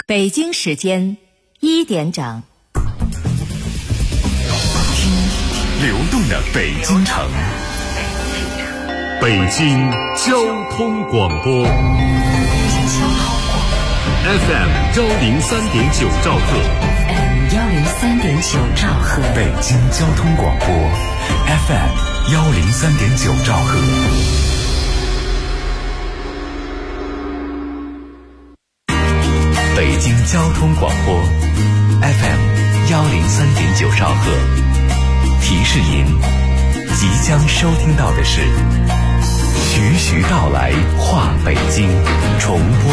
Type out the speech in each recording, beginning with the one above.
北京时间1点整。 流动的北京城，北京交通广播 FM 103.9兆赫 103.9兆赫， 北京交通广播 FM 103.9兆赫。北京交通广播 FM 103.9兆赫。提示您，即将收听到的是徐徐道来话北京重播。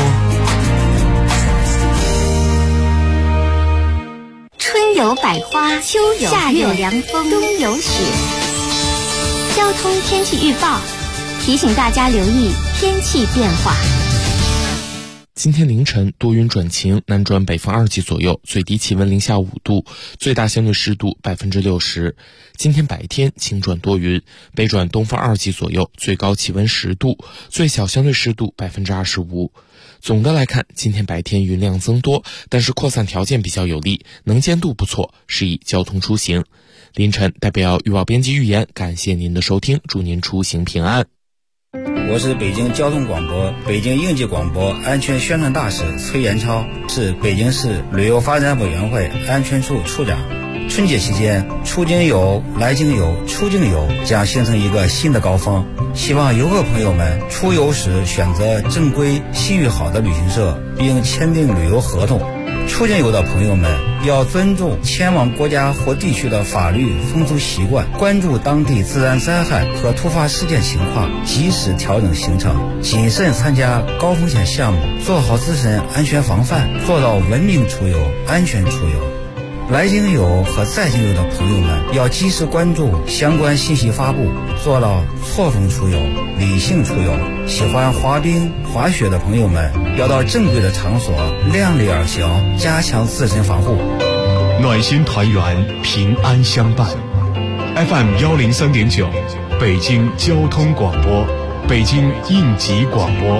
春有百花，秋有夏有凉风，冬有雪。交通天气预报提醒大家留意天气变化。 今天凌晨多云转晴，南转北风2级左右，最低气温零下5度，最大相对湿度60%。今天白天晴转多云，北转东风2级左右，最高气温10度，最小相对湿度25%。总的来看，今天白天云量增多，但是扩散条件比较有利，能见度不错，适宜交通出行。凌晨代表预报编辑预言，感谢您的收听，祝您出行平安。 我是北京交通广播、北京应急广播安全宣传大使崔延超，是北京市旅游发展委员会安全处处长。春节期间，出境游、来境游、出境游将形成一个新的高峰，希望游客朋友们出游时选择正规、信誉好的旅行社，并签订旅游合同。出境游的朋友们要尊重前往国家或地区的法律风俗习惯，关注当地自然灾害和突发事件情况，及时调整行程，谨慎参加高风险项目，做好自身安全防范，做到文明出游、安全出游。来境游和在境游的朋友们要及时关注相关信息发布，做到错峰出游、理性出游。喜欢滑冰、滑雪的朋友们要到正规的场所，量力而行，加强自身防护。 暖心团圆，平安相伴。FM 103.9，北京交通广播，北京应急广播。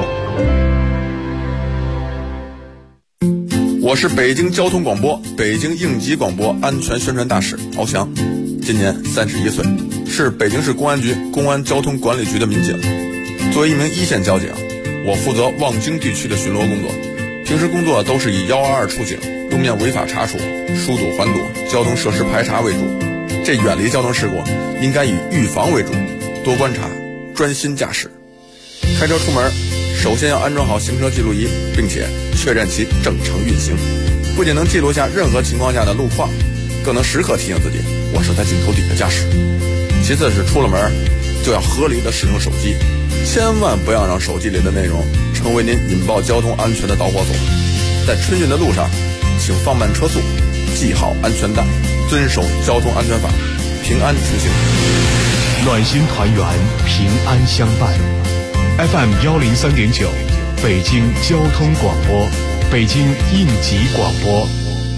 我是北京交通广播、北京应急广播安全宣传大使敖翔，今年31岁，是北京市公安局公安交通管理局的民警。作为一名一线交警，我负责望京地区的巡逻工作，平时工作都是以122出警、路面违法查处、疏堵缓堵、交通设施排查为主。这远离交通事故应该以预防为主，多观察，专心驾驶。开车出门首先要安装好行车记录仪，并且确认其正常运行，不仅能记录下任何情况下的路况，更能时刻提醒自己我是在镜头底的驾驶。其次是出了门就要合理的使用手机，千万不要让手机里的内容成为您引爆交通安全的导火索。在春运的路上，请放慢车速，系好安全带，遵守交通安全法，平安出行。 暖心团圆，平安相伴。FM 103.9，北京交通广播，北京应急广播。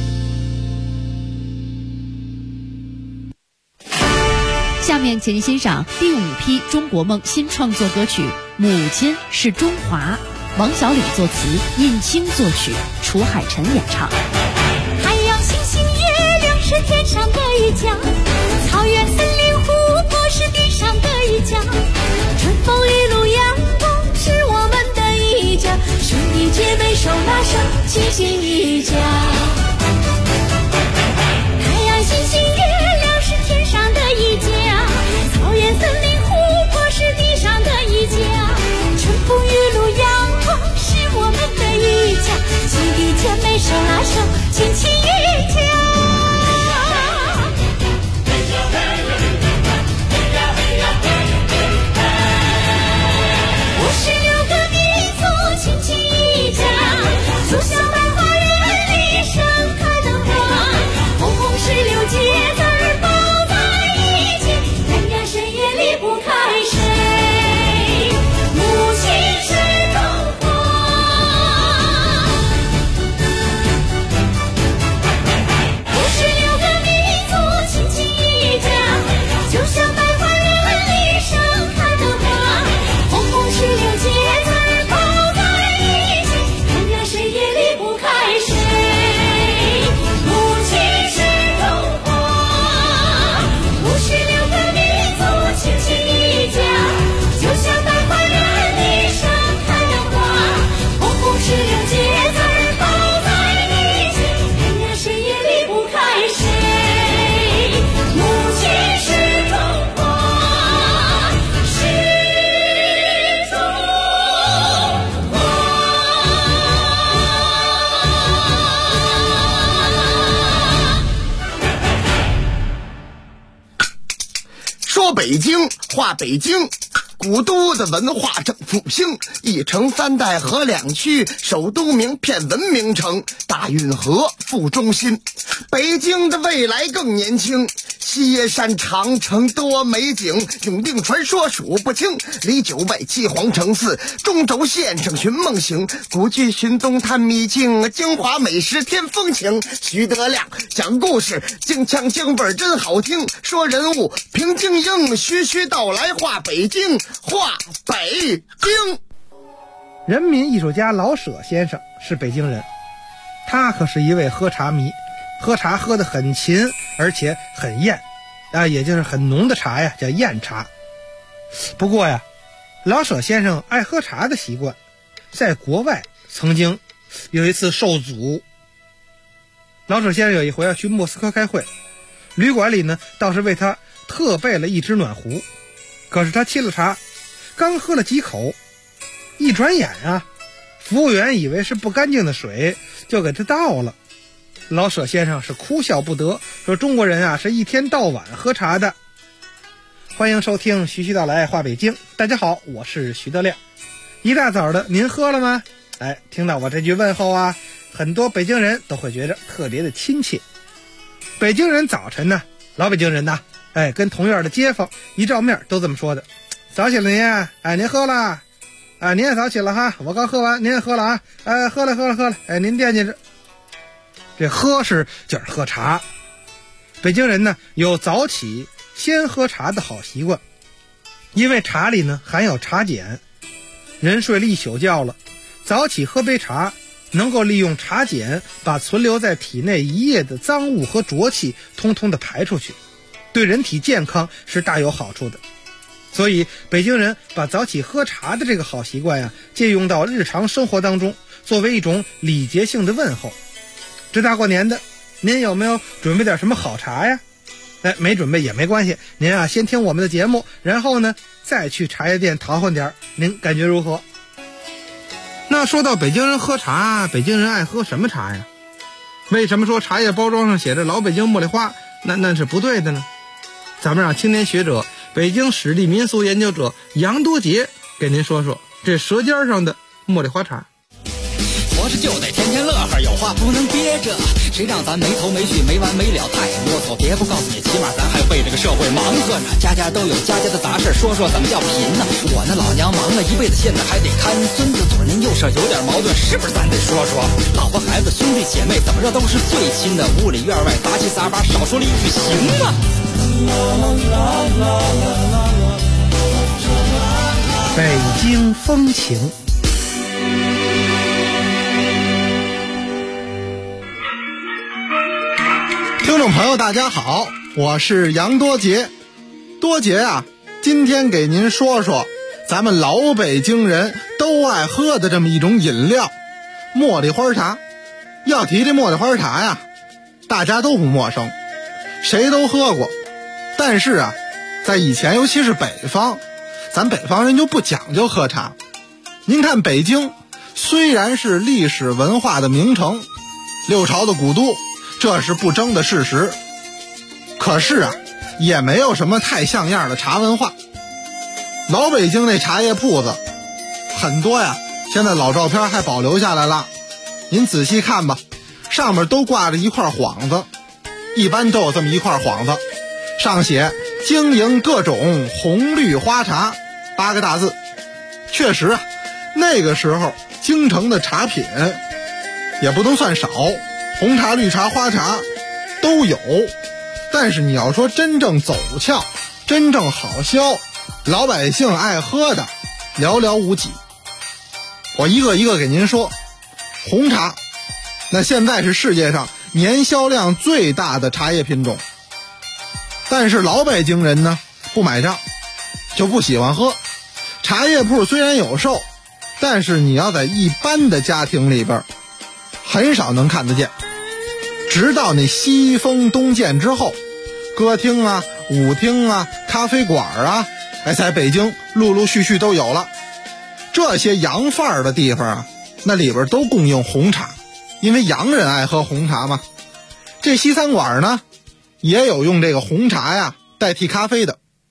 下面请您欣赏第5批中国梦新创作歌曲《母亲是中华》，王小礼作词，尹清作曲，楚海辰演唱。 太阳、星星、月亮是天上的一家，草原、森林、湖泊是地上的一家，春风雨露阳光是我们的一家，兄弟姐妹手拉手，齐心一家。太阳、星星、月亮是天上的一家，草原、森林、湖泊是地上的一家，春风雨露阳光是我们的一家，兄弟姐妹手拉手，亲亲一家。 北京话北京，古都的文化正复兴，一城三代河两区，首都名片文明城，大运河副中心。北京的未来更年轻，西山长城多美景，永定传说数不清，离九外七皇城寺，中轴线上寻梦行，古剧寻东探秘境，京华美食添风情。徐德亮讲故事，京腔京味真好听，说人物评京英，徐徐道来话北京，话北京。 人民艺术家老舍先生是北京人，他可是一位喝茶迷，喝茶喝得很勤，而且很艳也就是很浓的茶呀，叫艳茶。不过呀，老舍先生爱喝茶的习惯在国外曾经有一次受阻。老舍先生有一回要去莫斯科开会，旅馆里呢倒是为他特备了一只暖壶，可是他沏了茶，刚喝了几口，一转眼服务员以为是不干净的水，就给他倒了。老舍先生是哭笑不得，说中国人是一天到晚喝茶的。欢迎收听徐徐道来话北京，大家好，我是徐德亮。一大早的您喝了吗？听到我这句问候很多北京人都会觉得特别的亲切。北京人早晨呢，老北京人呐，跟同院的街坊一照面都这么说的：早起了您，您喝了您也早起了哈，我刚喝完，您也喝了喝了您惦记着。这喝是就是喝茶。北京人呢有早起先喝茶的好习惯，因为茶里呢含有茶碱，人睡了一宿觉了，早起喝杯茶能够利用茶碱把存留在体内一夜的脏物和浊气通通的排出去，对人体健康是大有好处的。所以北京人把早起喝茶的这个好习惯借用到日常生活当中，作为一种礼节性的问候。这大过年的，您有没有准备点什么好茶呀？没准备也没关系，您先听我们的节目，然后呢再去茶叶店淘换点，您感觉如何？那说到北京人喝茶，北京人爱喝什么茶呀？为什么说茶叶包装上写着老北京茉莉花，那是不对的呢？咱们让青年学者、北京史地民俗研究者杨多杰给您说说这舌尖上的茉莉花茶。 活着就得天天乐呵，有话不能憋着，谁让咱没头没绪没完没了，太啰嗦。别不告诉你，起码咱还为这个社会忙活呢。家家都有家家的杂事，说说怎么叫贫呢？我那老娘忙了一辈子，现在还得看孙子，嘴您右手有点矛盾，是不是咱得说说？老婆孩子兄弟姐妹怎么着都是最亲的，屋里院外杂七杂八，少说了一句行吗？ 北京风情。 听众朋友大家好，我是杨多杰。多杰今天给您说说咱们老北京人都爱喝的这么一种饮料——茉莉花茶。要提这茉莉花茶大家都不陌生，谁都喝过。但是在以前，尤其是北方，咱北方人就不讲究喝茶。您看北京虽然是历史文化的名城，六朝的古都，这是不争的事实，可是也没有什么太像样的茶文化。老北京那茶叶铺子很多现在老照片还保留下来了，您仔细看吧，上面都挂着一块幌子，一般都有这么一块幌子，上写经营各种红绿花茶8个大字。确实那个时候京城的茶品也不能算少，红茶、绿茶、花茶都有，但是你要说真正走俏、真正好销、老百姓爱喝的寥寥无几。我一个一个给您说。红茶，那现在是世界上年销量最大的茶叶品种，但是老北京人呢不买账，就不喜欢喝。茶叶铺虽然有售，但是你要在一般的家庭里边很少能看得见。直到那西风东渐之后，歌厅舞厅咖啡馆在北京陆陆续续都有了。这些洋范儿的地方那里边都供应红茶，因为洋人爱喝红茶嘛。这西餐馆呢也有用这个红茶代替咖啡的。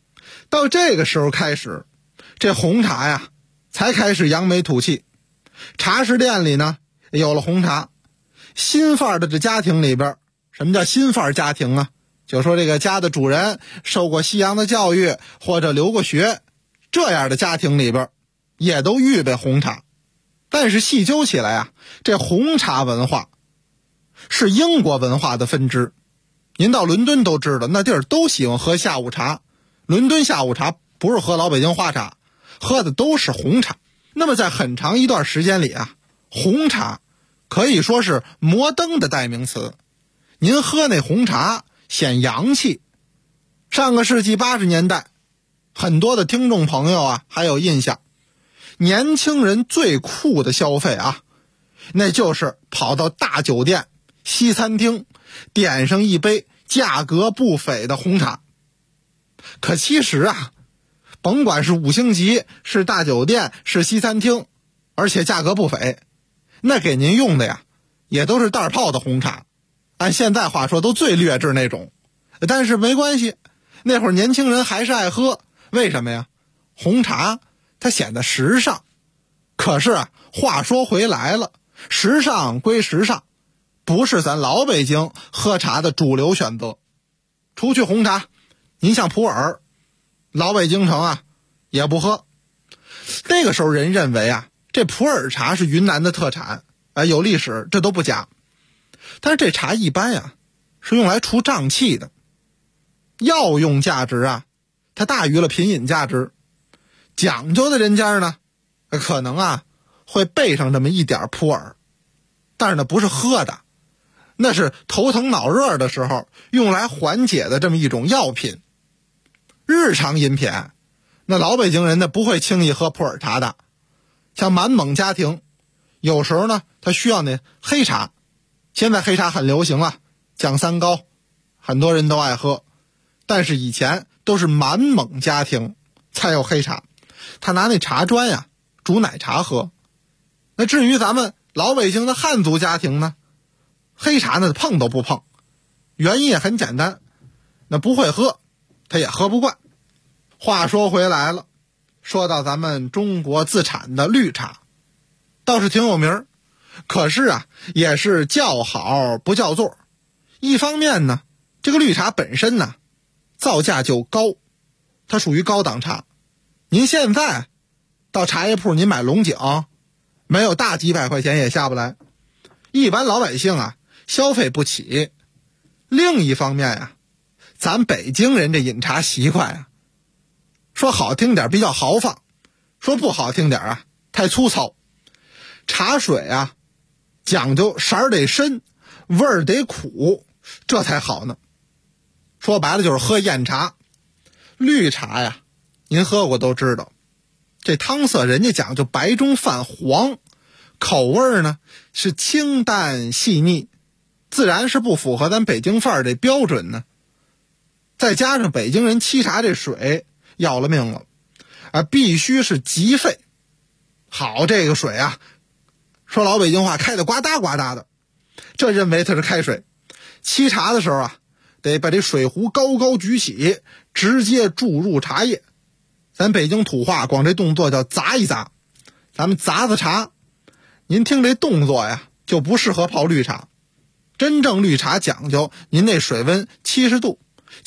到这个时候开始，这红茶呀才开始扬眉吐气。茶食店里呢有了红茶，新范儿的这家庭里边，什么叫新范儿家庭啊？就说这个家的主人受过西洋的教育或者留过学，这样的家庭里边也都预备红茶。但是细究起来啊，这红茶文化是英国文化的分支。您到伦敦都知道，那地儿都喜欢喝下午茶，伦敦下午茶不是喝老北京花茶，喝的都是红茶。那么在很长一段时间里啊，红茶可以说是摩登的代名词。您喝那红茶显洋气。上个世纪80年代，很多的听众朋友啊还有印象，年轻人最酷的消费啊，那就是跑到大酒店西餐厅点上一杯价格不菲的红茶。可其实啊，甭管是5星级，是大酒店，是西餐厅，而且价格不菲，那给您用的呀也都是袋泡的红茶，按现在话说都最劣质那种。但是没关系，那会儿年轻人还是爱喝。为什么呀？红茶它显得时尚。可是啊，话说回来了，时尚归时尚，不是咱老北京喝茶的主流选择。除去红茶，您像普洱，老北京城啊也不喝。那个时候人认为啊，这普洱茶是云南的特产，有历史，这都不假。但是这茶一般呀是用来除胀气的，药用价值啊它大于了品饮价值。讲究的人家呢可能啊会备上这么一点普洱，但是呢不是喝的，那是头疼脑热的时候用来缓解的这么一种药品。日常饮品，那老北京人呢不会轻易喝普洱茶的。像满蒙家庭有时候呢他需要那黑茶，现在黑茶很流行啊，降三高，很多人都爱喝。但是以前都是满蒙家庭才有黑茶，他拿那茶砖呀煮奶茶喝。那至于咱们老北京的汉族家庭呢，黑茶呢碰都不碰，原因也很简单，那不会喝他也喝不惯。话说回来了，说到咱们中国自产的绿茶，倒是挺有名，可是啊也是叫好不叫座。一方面呢，这个绿茶本身呢造价就高，它属于高档茶。您现在到茶叶铺您买龙井，没有大几百块钱也下不来，一般老百姓啊消费不起。另一方面啊，咱北京人这饮茶习惯啊，说好听点比较豪放，说不好听点啊太粗糙。茶水啊讲究色儿得深，味儿得苦，这才好呢。说白了就是喝艳茶。绿茶呀您喝过都知道，这汤色人家讲究白中泛黄，口味呢是清淡细腻，自然是不符合咱北京范儿这标准呢。再加上北京人沏茶这水要了命了必须是极沸。好，这个水啊说老北京话开的呱嗒呱嗒的，这认为它是开水。沏茶的时候啊得把这水壶高高举起，直接注入茶叶。咱北京土话管这动作叫砸一砸，咱们砸茶。您听这动作呀就不适合泡绿茶。真正绿茶讲究您那水温70度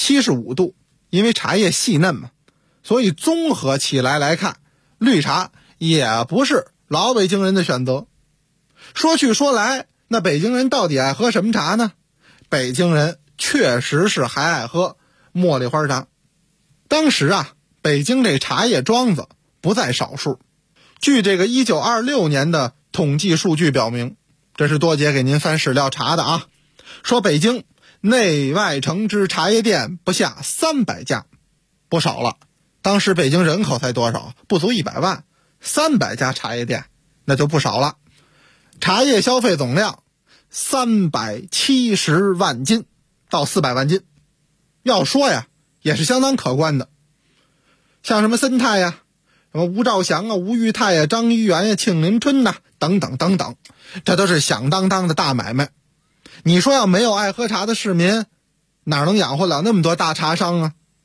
75度，因为茶叶细嫩嘛，所以综合起来看，绿茶也不是老北京人的选择。说去说来，那北京人到底爱喝什么茶呢？北京人确实是还爱喝茉莉花茶。当时啊北京这茶叶庄子不在少数。据这个1926年的统计数据表明，这是多姐给您翻史料查的啊，说北京内外城之茶叶店不下300家，不少了。当时北京人口才多少？不足100万，300家茶叶店那就不少了。茶叶消费总量370万斤到400万斤，要说呀也是相当可观的。像什么森泰呀，什么吴兆祥啊、吴裕泰呀、张一元呀、庆林春呐等等等等，这都是响当当的大买卖。你说要没有爱喝茶的市民，哪能养活了那么多大茶商啊？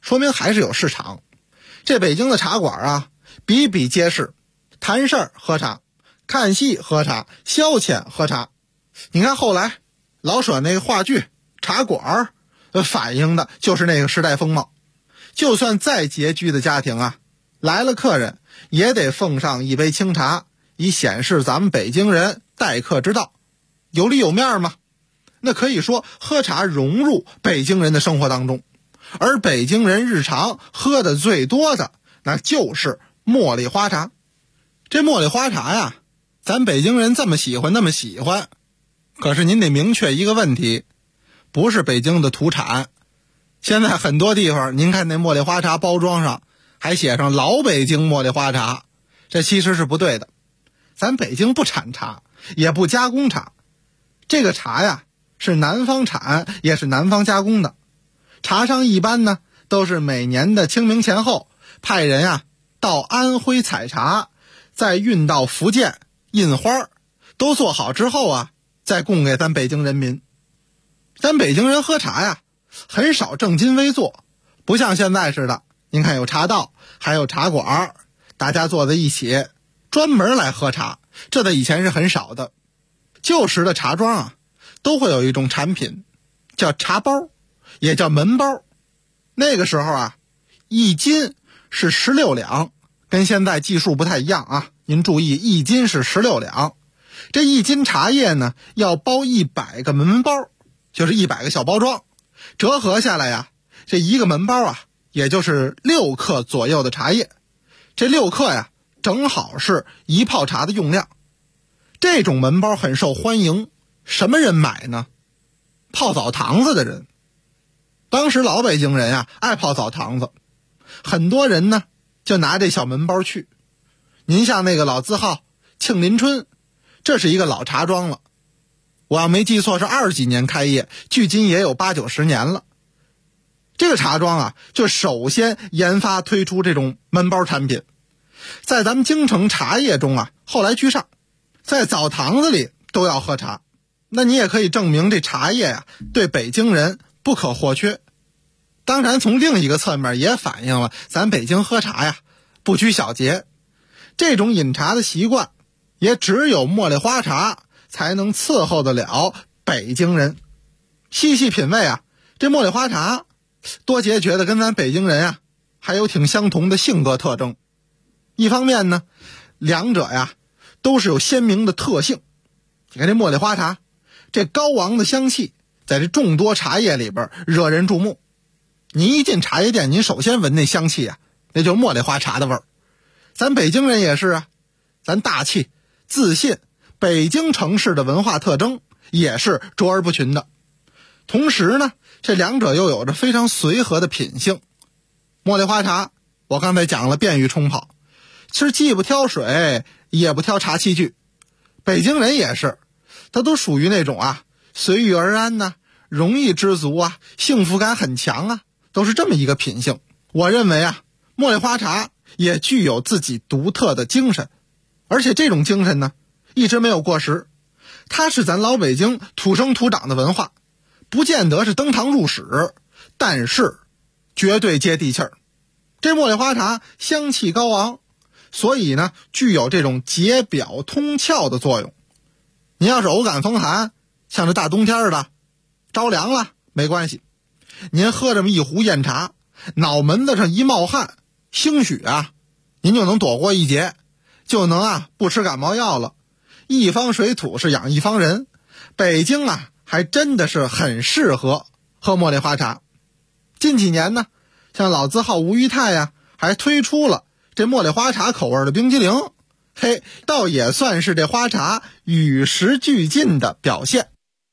说明还是有市场。这北京的茶馆啊，比比皆是，谈事儿喝茶，看戏喝茶，消遣喝茶。你看后来老舍那个话剧《茶馆》，反映的就是那个时代风貌。就算再拮据的家庭啊，来了客人也得奉上一杯清茶，以显示咱们北京人待客之道，有里有面嘛。那可以说喝茶融入北京人的生活当中，而北京人日常喝的最多的那就是茉莉花茶。这茉莉花茶呀，咱北京人这么喜欢那么喜欢，可是您得明确一个问题，不是北京的土产。现在很多地方您看那茉莉花茶包装上还写上老北京茉莉花茶，这其实是不对的。咱北京不产茶，也不加工茶，这个茶呀是南方产，也是南方加工的。茶商一般呢都是每年的清明前后派人啊到安徽采茶，再运到福建印花，都做好之后啊再供给咱北京人民。咱北京人喝茶呀很少正襟危坐，不像现在似的，您看有茶道，还有茶馆，大家坐在一起专门来喝茶，这在以前是很少的。旧时的茶庄啊都会有一种产品叫茶包，也叫门包。那个时候啊一斤是16两，跟现在计数不太一样啊，您注意一斤是16两。这一斤茶叶呢要包100个门包，就是100个小包装，折合下来呀这一个门包啊也就是6克左右的茶叶。这6克呀正好是一泡茶的用量。这种门包很受欢迎，什么人买呢？泡澡堂子的人。当时老北京人啊爱泡澡堂子，很多人呢就拿这小门包去。您像那个老字号庆林春，这是一个老茶庄了，我要没记错是20几年开业，距今也有8、90年了。这个茶庄啊就首先研发推出这种门包产品，在咱们京城茶叶中啊后来居上，在澡堂子里都要喝茶。那你也可以证明这茶叶啊对北京人不可或缺。当然从另一个侧面也反映了咱北京喝茶呀不拘小节，这种饮茶的习惯也只有茉莉花茶才能伺候得了北京人。细细品味啊，这茉莉花茶多杰觉得跟咱北京人啊还有挺相同的性格特征。一方面呢，两者呀都是有鲜明的特性。你看这茉莉花茶，这高昂的香气在这众多茶叶里边惹人注目。你一进茶叶店，您首先闻那香气啊，那就是茉莉花茶的味儿。咱北京人也是啊，咱大气自信，北京城市的文化特征也是卓而不群的。同时呢，这两者又有着非常随和的品性。茉莉花茶我刚才讲了，便于冲泡，其实既不挑水也不挑茶器具。北京人也是，他都属于那种啊随遇而安呐，容易知足啊，幸福感很强啊，都是这么一个品性。我认为啊，茉莉花茶也具有自己独特的精神，而且这种精神呢一直没有过时。它是咱老北京土生土长的文化，不见得是登堂入室，但是绝对接地气儿。这茉莉花茶香气高昂，所以呢具有这种解表通窍的作用。您要是偶感风寒，像这大冬天的着凉了没关系，您喝这么一壶酽茶，脑门子上一冒汗，兴许啊您就能躲过一劫，就能啊不吃感冒药了。一方水土是养一方人，北京啊还真的是很适合喝茉莉花茶。近几年呢，像老字号吴裕泰呀还推出了这茉莉花茶口味的冰激凌，嘿，倒也算是这花茶与时俱进的表现。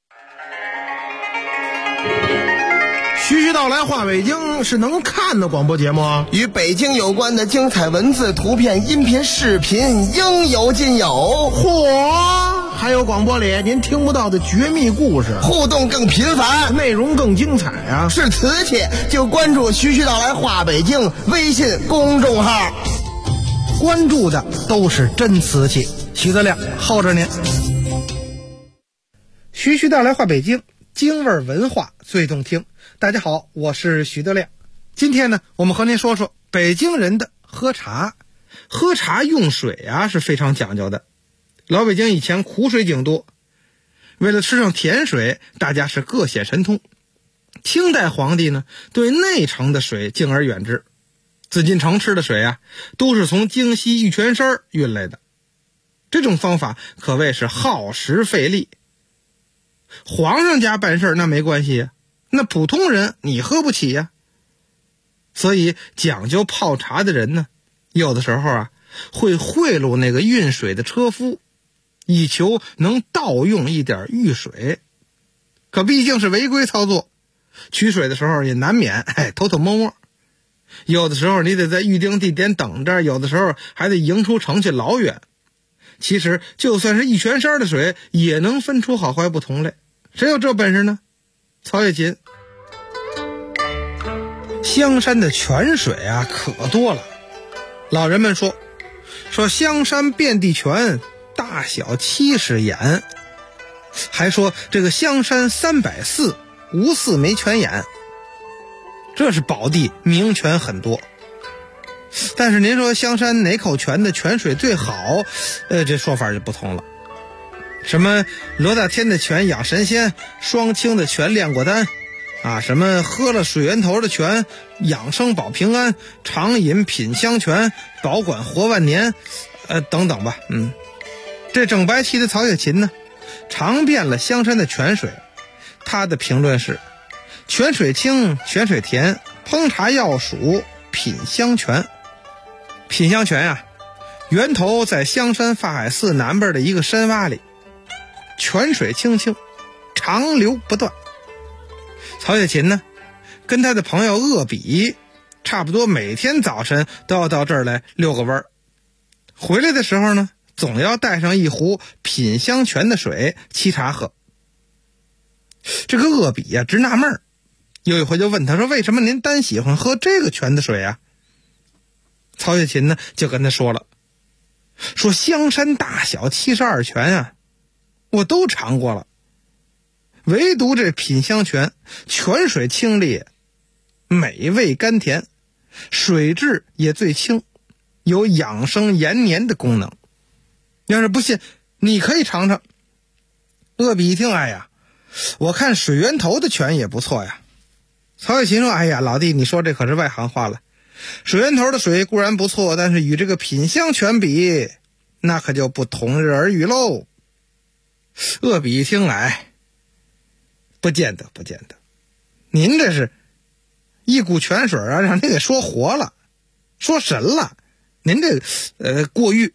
徐徐道来话北京是能看的广播节目啊， 与北京有关的精彩文字、图片、音频、视频应有尽有。 嚯，还有广播里您听不到的绝密故事， 互动更频繁， 内容更精彩啊！ 是瓷器就关注徐徐道来话北京微信公众号， 关注的都是真瓷器。徐德亮候着您。徐徐道来话北京，京味文化最动听。大家好，我是徐德亮。 今天呢，我们和您说说北京人的喝茶。喝茶用水啊是非常讲究的。老北京以前苦水井多，为了吃上甜水，大家是各显神通。清代皇帝呢，对内城的水敬而远之，紫禁城吃的水啊，都是从京西玉泉山运来的。这种方法可谓是耗时费力。皇上家办事那没关系啊，那普通人你喝不起呀。所以讲究泡茶的人呢，有的时候啊会贿赂那个运水的车夫，以求能盗用一点御水。可毕竟是违规操作，取水的时候也难免偷偷摸摸。有的时候你得在预定地点等着，有的时候还得迎出城去老远。其实就算是一泉山的水，也能分出好坏不同来。谁有这本事呢？曹雪芹。香山的泉水啊可多了。老人们说香山遍地泉，大小70眼。还说这个香山300寺，无寺没泉眼。这是宝地，名泉很多。但是您说香山哪口泉的泉水最好，这说法就不同了。什么罗大天的泉养神仙，双清的泉炼过丹啊，什么喝了水源头的泉养生保平安，常饮品香泉保管活万年，等等吧。这整白旗的曹雪芹呢，尝遍了香山的泉水。他的评论是：泉水清，泉水甜，烹茶要数品香泉。品香泉啊，源头在香山法海寺南边的一个山洼里，泉水清清，长流不断。曹雪芹呢，跟他的朋友鄂比，差不多每天早晨都要到这儿来遛个弯。回来的时候呢，总要带上一壶品香泉的水沏茶喝。这个鄂比啊直纳闷，有一回就问他说：“为什么您单喜欢喝这个泉的水啊？”曹雪芹呢就跟他说了，说香山大小72泉啊，我都尝过了，唯独这品香泉，泉水清冽，美味甘甜，水质也最清，有养生延年的功能。要是不信，你可以尝尝。鄂比一听，哎呀，我看水源头的泉也不错呀。曹雪芹说：“哎呀，老弟，你说这可是外行话了。水源头的水固然不错，但是与这个品香泉比，那可就不同日而语喽。”鄂比一听，不见得。您这是一股泉水啊，让您给说活了，说神了。您这过誉。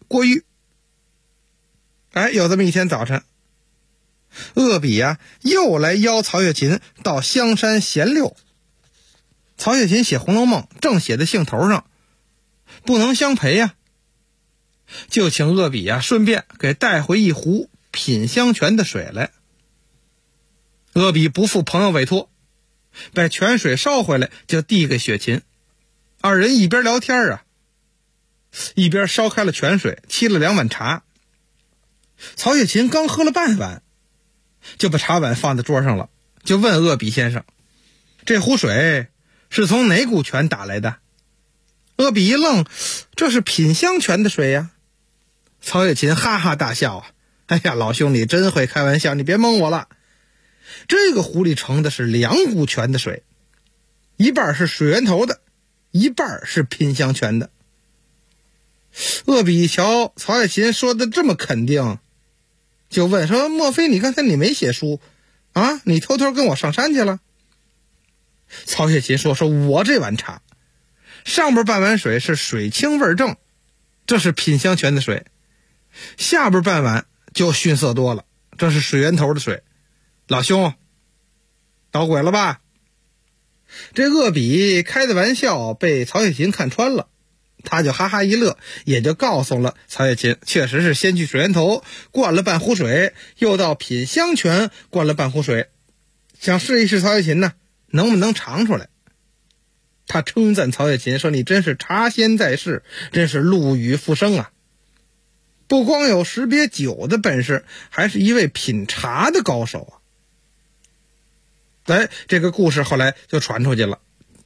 有这么一天早晨，鄂比啊又来邀曹雪芹到香山闲溜。曹雪芹写《红楼梦》正写在兴头上，不能相陪呀，就请鄂比啊顺便给带回一壶品香泉的水来。鄂比不负朋友委托，把泉水烧回来就递给雪芹。二人一边聊天啊，一边烧开了泉水，沏了2碗茶。曹雪芹刚喝了半碗，就把茶碗放在桌上了，就问鄂比先生：“这壶水是从哪股泉打来的？”鄂比一愣：“这是品香泉的水呀。”曹雪芹哈哈大笑啊：“哎呀，老兄你真会开玩笑，你别蒙我了。这个壶里盛的是2股泉的水，一半是水源头的，一半是品香泉的。”鄂比一瞧曹雪芹说的这么肯定，就问说：“莫非你刚才你没写书啊？你偷偷跟我上山去了？”曹雪芹说我这碗茶上边半碗水是水清味正，这是品香泉的水，下边半碗就逊色多了，这是水源头的水。老兄捣鬼了吧？这鄂比开的玩笑被曹雪芹看穿了，他就哈哈一乐，也就告诉了曹雪芹，确实是先去水源头灌了半壶水，又到品香泉灌了半壶水，想试一试曹雪芹呢能不能尝出来。他称赞曹雪芹说：“你真是茶仙在世，真是陆羽复生啊！不光有识别酒的本事，还是一位品茶的高手啊！”这个故事后来就传出去了。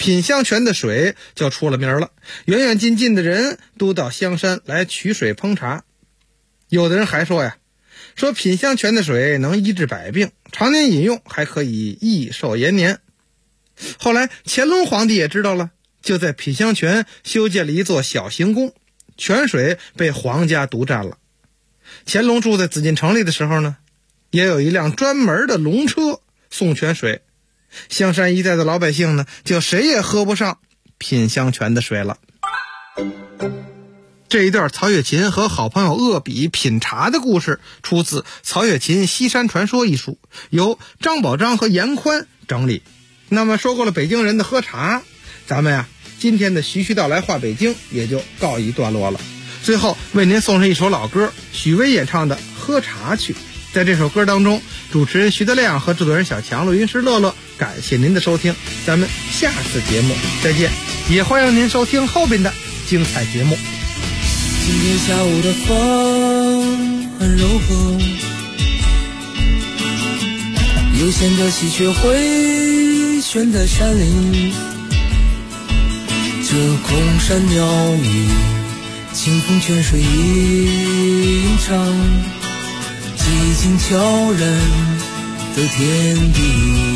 品香泉的水就出了名了，远远近近的人都到香山来取水烹茶。有的人还说呀，说品香泉的水能医治百病，常年饮用还可以益寿延年。后来乾隆皇帝也知道了，就在品香泉修建了一座小行宫，泉水被皇家独占了。乾隆住在紫禁城里的时候呢，也有一辆专门的龙车送泉水，香山一带的老百姓呢，就谁也喝不上品香泉的水了。这一段曹雪芹和好朋友鄂比品茶的故事，出自《曹雪芹西山传说》一书，由张宝章和严宽整理。那么说过了北京人的喝茶，咱们今天的徐徐道来话北京也就告一段落了。最后为您送上一首老歌，许巍演唱的《喝茶去》。在这首歌当中，主持人徐德亮和制作人小强、录音师乐乐，感谢您的收听，咱们下次节目再见，也欢迎您收听后边的精彩节目。 今天下午的风很柔和，悠闲的喜鹊回旋在山林，这空山鸟语，清风泉水吟唱，寂静悄然的天地，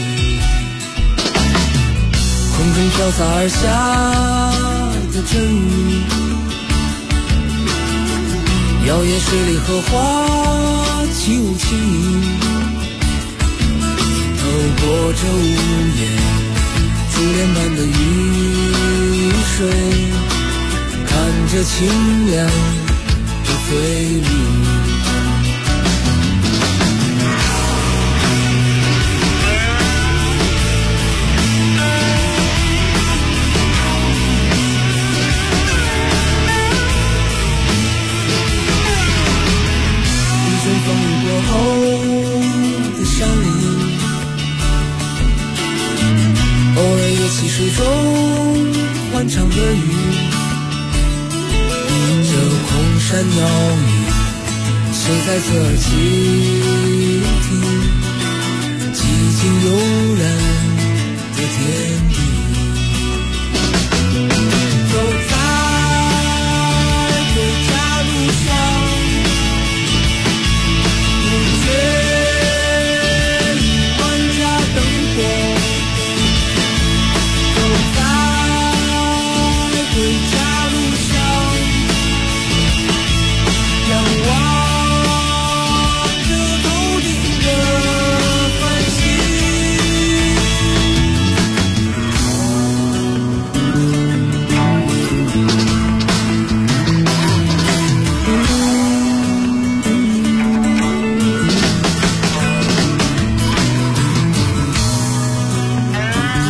空中飘洒而下的阵雨，摇曳水里荷花起舞轻盈，透过这屋檐珠帘般的雨水，看着清凉的翠绿。风雨过后的山林，偶尔也溪水中欢唱的雨，这空山鸟语，谁在侧耳倾听，寂静悠然的天